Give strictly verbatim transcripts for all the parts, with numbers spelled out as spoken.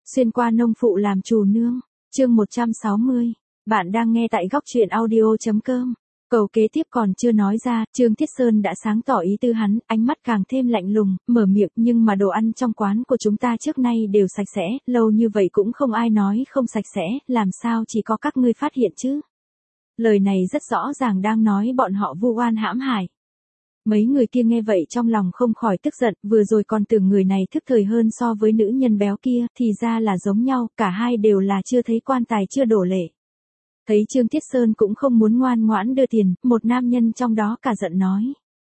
Xuyên qua nông phụ làm chủ nương. Chương một trăm sáu mươi. Bạn đang nghe tại góc truyện audio chấm com. Câu kế tiếp còn chưa nói ra, Trương Thiết Sơn đã sáng tỏ ý tư hắn, ánh mắt càng thêm lạnh lùng, mở miệng, nhưng mà đồ ăn trong quán của chúng ta trước nay đều sạch sẽ, lâu như vậy cũng không ai nói không sạch sẽ, làm sao chỉ có các ngươi phát hiện chứ? Lời này rất rõ ràng đang nói bọn họ vu oan hãm hại. Mấy người kia nghe vậy trong lòng không khỏi tức giận, vừa rồi còn tưởng người này thức thời hơn so với nữ nhân béo kia, thì ra là giống nhau, cả hai đều là chưa thấy quan tài chưa đổ lệ. Thấy Trương Thiết Sơn cũng không muốn ngoan ngoãn đưa tiền, một nam nhân trong đó cả giận nói.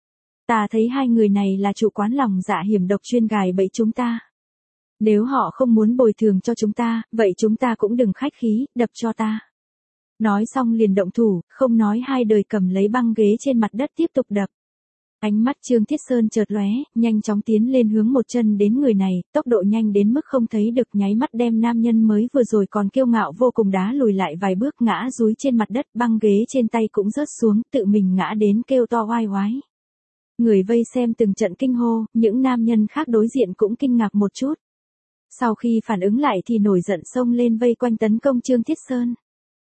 Ta thấy hai người này là chủ quán lòng dạ hiểm độc chuyên gài bẫy chúng ta. Nếu họ không muốn bồi thường cho chúng ta, vậy chúng ta cũng đừng khách khí, đập cho ta. Nói xong liền động thủ, không nói hai đời cầm lấy băng ghế trên mặt đất tiếp tục đập. Ánh mắt Trương Thiết Sơn chợt lóe, nhanh chóng tiến lên hướng một chân đến người này, tốc độ nhanh đến mức không thấy được, nháy mắt đem nam nhân mới vừa rồi còn kiêu ngạo vô cùng đá lùi lại vài bước, ngã dúi trên mặt đất, băng ghế trên tay cũng rớt xuống, tự mình ngã đến kêu to oai oái. Người vây xem từng trận kinh hô, những nam nhân khác đối diện cũng kinh ngạc một chút. Sau khi phản ứng lại thì nổi giận xông lên vây quanh tấn công Trương Thiết Sơn.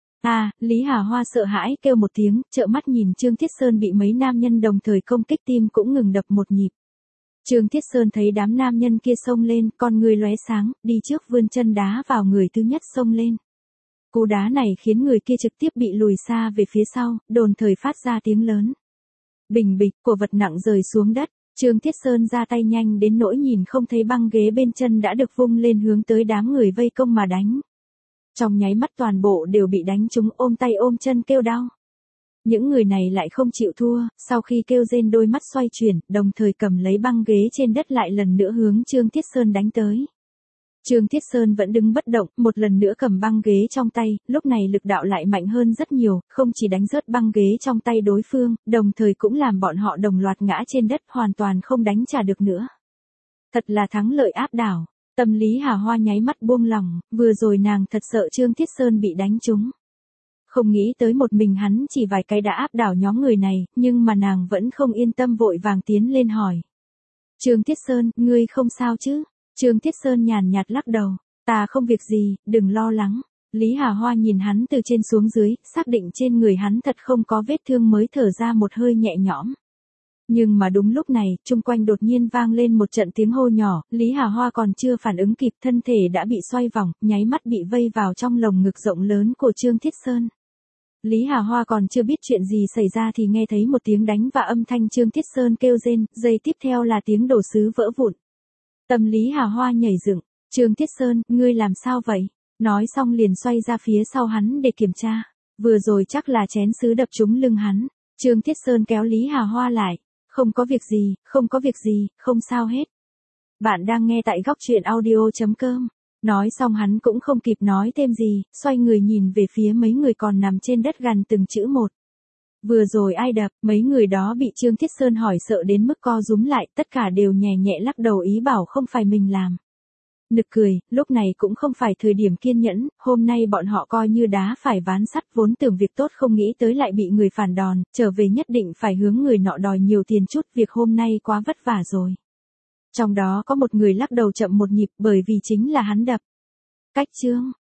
À, Lý Hà Hoa sợ hãi kêu một tiếng, trợn mắt nhìn Trương Thiết Sơn bị mấy nam nhân đồng thời công kích, tim cũng ngừng đập một nhịp. Trương Thiết Sơn thấy đám nam nhân kia xông lên, con người lóe sáng, đi trước vươn chân đá vào người thứ nhất xông lên. Cú đá này khiến người kia trực tiếp bị lùi xa về phía sau, đồng thời phát ra tiếng lớn. Bình bịch, của vật nặng rơi xuống đất, Trương Thiết Sơn ra tay nhanh đến nỗi nhìn không thấy băng ghế bên chân đã được vung lên hướng tới đám người vây công mà đánh. Trong nháy mắt toàn bộ đều bị đánh trúng, ôm tay ôm chân kêu đau. Những người này lại không chịu thua, sau khi kêu rên đôi mắt xoay chuyển, đồng thời cầm lấy băng ghế trên đất lại lần nữa hướng Trương Thiết Sơn đánh tới. Trương Thiết Sơn vẫn đứng bất động, một lần nữa cầm băng ghế trong tay, lúc này lực đạo lại mạnh hơn rất nhiều, không chỉ đánh rớt băng ghế trong tay đối phương, đồng thời cũng làm bọn họ đồng loạt ngã trên đất, hoàn toàn không đánh trả được nữa. Thật là thắng lợi áp đảo. Tâm lý Hà Hoa nháy mắt buông lỏng, vừa rồi nàng thật sợ Trương Thiết Sơn bị đánh trúng. Không nghĩ tới một mình hắn chỉ vài cái đã áp đảo nhóm người này, nhưng mà nàng vẫn không yên tâm, vội vàng tiến lên hỏi. Trương Thiết Sơn, ngươi không sao chứ? Trương Thiết Sơn nhàn nhạt lắc đầu, ta không việc gì, đừng lo lắng. Lý Hà Hoa nhìn hắn từ trên xuống dưới, xác định trên người hắn thật không có vết thương mới thở ra một hơi nhẹ nhõm. Nhưng mà đúng lúc này, chung quanh đột nhiên vang lên một trận tiếng hô nhỏ, Lý Hà Hoa còn chưa phản ứng kịp, thân thể đã bị xoay vòng, nháy mắt bị vây vào trong lồng ngực rộng lớn của Trương Thiết Sơn. Lý Hà Hoa còn chưa biết chuyện gì xảy ra thì nghe thấy một tiếng đánh và âm thanh Trương Thiết Sơn kêu rên, giây tiếp theo là tiếng đồ sứ vỡ vụn. Tâm lý Hà Hoa nhảy dựng, Trương Thiết Sơn, ngươi làm sao vậy? Nói xong liền xoay ra phía sau hắn để kiểm tra. Vừa rồi chắc là chén sứ đập trúng lưng hắn. Trương Thiết Sơn kéo Lý Hà Hoa lại. Không có việc gì, không có việc gì, không sao hết. Bạn đang nghe tại góc truyện audio chấm com. Nói xong hắn cũng không kịp nói thêm gì, xoay người nhìn về phía mấy người còn nằm trên đất gần từng chữ một. Vừa rồi ai đập, mấy người đó bị Trương Thiết Sơn hỏi sợ đến mức co rúm lại, tất cả đều nhẹ nhẹ lắc đầu ý bảo không phải mình làm. Nực cười, lúc này cũng không phải thời điểm kiên nhẫn, hôm nay bọn họ coi như đá phải ván sắt, vốn tưởng việc tốt không nghĩ tới lại bị người phản đòn, trở về nhất định phải hướng người nọ đòi nhiều tiền chút, việc hôm nay quá vất vả rồi. Trong đó có một người lắc đầu chậm một nhịp bởi vì chính là hắn đập. Cách Trương